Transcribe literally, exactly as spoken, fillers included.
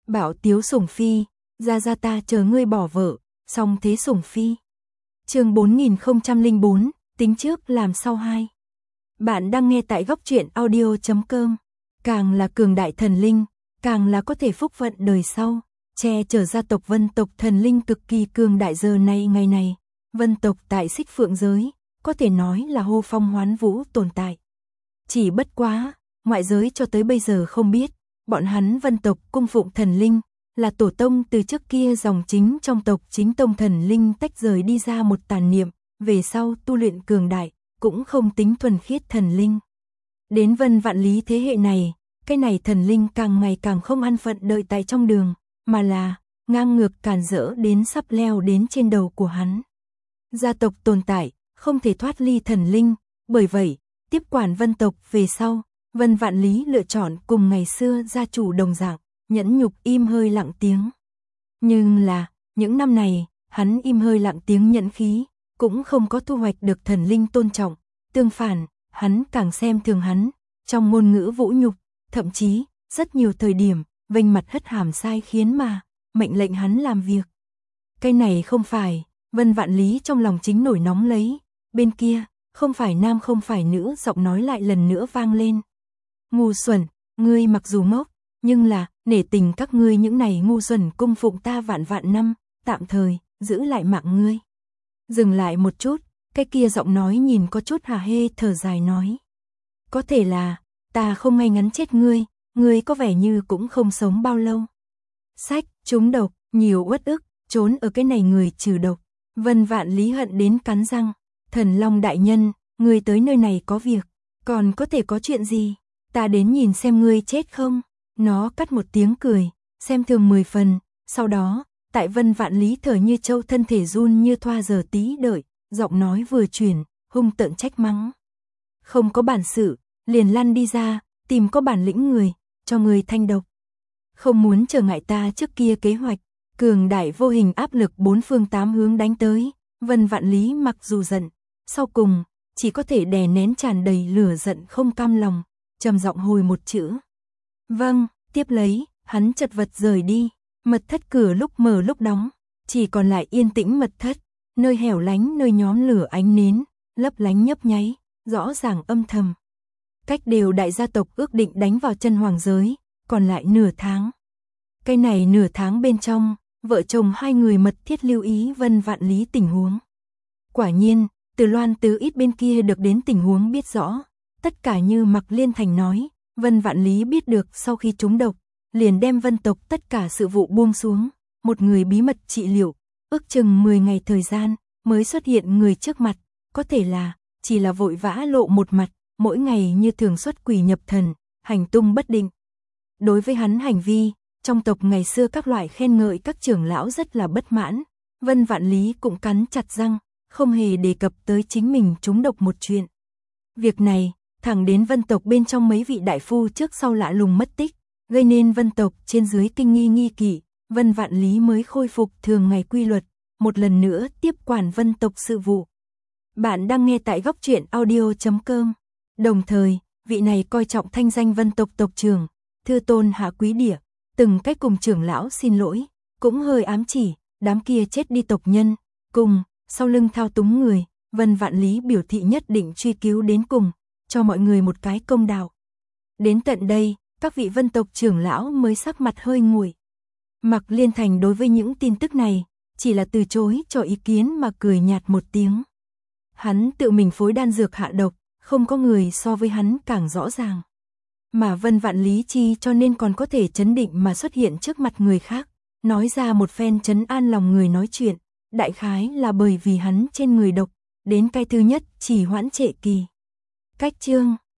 Bảo Tiếu Sủng Phi, ra ra ta chờ ngươi bỏ vợ, song thế Sủng Phi. Chương bốn nghìn không trăm lẻ bốn, tính trước làm sau hai. Bạn đang nghe tại góc truyện audio chấm com. Càng là cường đại thần linh, càng là có thể phúc vận đời sau, che chở gia tộc Vân tộc thần linh cực kỳ cường đại. Giờ này ngày này, Vân tộc tại Xích Phượng giới, có thể nói là hô phong hoán vũ tồn tại. Chỉ bất quá, ngoại giới cho tới bây giờ không biết, bọn hắn Vân tộc cung phụng thần linh, là tổ tông từ trước kia dòng chính trong tộc chính tông thần linh tách rời đi ra một tàn niệm, về sau tu luyện cường đại, cũng không tính thuần khiết thần linh. Đến Vân Vạn Lý thế hệ này, cái này thần linh càng ngày càng không an phận đợi tại trong đường, mà là ngang ngược càn rỡ đến sắp leo đến trên đầu của hắn. Gia tộc tồn tại, không thể thoát ly thần linh, bởi vậy, tiếp quản Vân tộc về sau, Vân Vạn Lý lựa chọn cùng ngày xưa gia chủ đồng dạng, nhẫn nhục im hơi lặng tiếng. Nhưng là, những năm này, hắn im hơi lặng tiếng nhẫn khí, cũng không có thu hoạch được thần linh tôn trọng, tương phản, hắn càng xem thường hắn, trong ngôn ngữ vũ nhục, thậm chí, rất nhiều thời điểm, vênh mặt hất hàm sai khiến mà, mệnh lệnh hắn làm việc. Cái này không phải, Vân Vạn Lý trong lòng chính nổi nóng lấy, bên kia, không phải nam không phải nữ, giọng nói lại lần nữa vang lên. Ngu xuẩn, ngươi mặc dù ngốc, nhưng là, nể tình các ngươi những này ngu xuẩn cung phụng ta vạn vạn năm, tạm thời, giữ lại mạng ngươi. Dừng lại một chút, cái kia giọng nói nhìn có chút hà hê thở dài nói. Có thể là, ta không ngay ngắn chết ngươi, ngươi có vẻ như cũng không sống bao lâu. Sách, trúng độc, nhiều uất ức, trốn ở cái này người trừ độc. Vân Vạn Lý hận đến cắn răng. Thần Long đại nhân, ngươi tới nơi này có việc, còn có thể có chuyện gì? Ta đến nhìn xem ngươi chết không? Nó cắt một tiếng cười, xem thường mười phần, sau đó, tại Vân Vạn Lý thở như trâu thân thể run như thoa giờ tí đợi, giọng nói vừa chuyển, hung tợn trách mắng. Không có bản sự, liền lăn đi ra, tìm có bản lĩnh người, cho người thanh độc. Không muốn trở ngại ta trước kia kế hoạch, cường đại vô hình áp lực bốn phương tám hướng đánh tới, Vân Vạn Lý mặc dù giận, sau cùng, chỉ có thể đè nén tràn đầy lửa giận không cam lòng, trầm giọng hồi một chữ. Vâng, tiếp lấy, hắn chật vật rời đi, mật thất cửa lúc mở lúc đóng, chỉ còn lại yên tĩnh mật thất, nơi hẻo lánh nơi nhóm lửa ánh nến, lấp lánh nhấp nháy, rõ ràng âm thầm. Cách đều đại gia tộc ước định đánh vào chân hoàng giới, còn lại nửa tháng. Cái này nửa tháng bên trong, vợ chồng hai người mật thiết lưu ý Vân Vạn Lý tình huống. Quả nhiên, từ Loan Tứ Ít bên kia được đến tình huống biết rõ, tất cả như Mạc Liên Thành nói, Vân Vạn Lý biết được sau khi trúng độc, liền đem Vân tộc tất cả sự vụ buông xuống, một người bí mật trị liệu, ước chừng mười ngày thời gian mới xuất hiện người trước mặt, có thể là chỉ là vội vã lộ một mặt, mỗi ngày như thường xuất quỷ nhập thần, hành tung bất định. Đối với hắn hành vi, trong tộc ngày xưa các loại khen ngợi các trưởng lão rất là bất mãn, Vân Vạn Lý cũng cắn chặt răng, không hề đề cập tới chính mình trúng độc một chuyện. Việc này, thẳng đến Vân tộc bên trong mấy vị đại phu trước sau lạ lùng mất tích, gây nên Vân tộc trên dưới kinh nghi nghi kỵ, Vân Vạn Lý mới khôi phục thường ngày quy luật, một lần nữa tiếp quản Vân tộc sự vụ. Bạn đang nghe tại góc truyện audio chấm com. Đồng thời, vị này coi trọng thanh danh Vân tộc tộc trưởng, Thư Tôn Hạ Quý Địa, từng cách cùng trưởng lão xin lỗi, cũng hơi ám chỉ, đám kia chết đi tộc nhân, cùng, sau lưng thao túng người, Vân Vạn Lý biểu thị nhất định truy cứu đến cùng, cho mọi người một cái công đạo. Đến tận đây, các vị Vân tộc trưởng lão mới sắc mặt hơi nguội. Mạc Liên Thành đối với những tin tức này, chỉ là từ chối cho ý kiến mà cười nhạt một tiếng. Hắn tự mình phối đan dược hạ độc, không có người so với hắn càng rõ ràng. Mà Vân Vạn Lý chi cho nên còn có thể chấn định mà xuất hiện trước mặt người khác, nói ra một phen trấn an lòng người nói chuyện, đại khái là bởi vì hắn trên người độc, đến cái thứ nhất chỉ hoãn trệ kỳ. Cách chương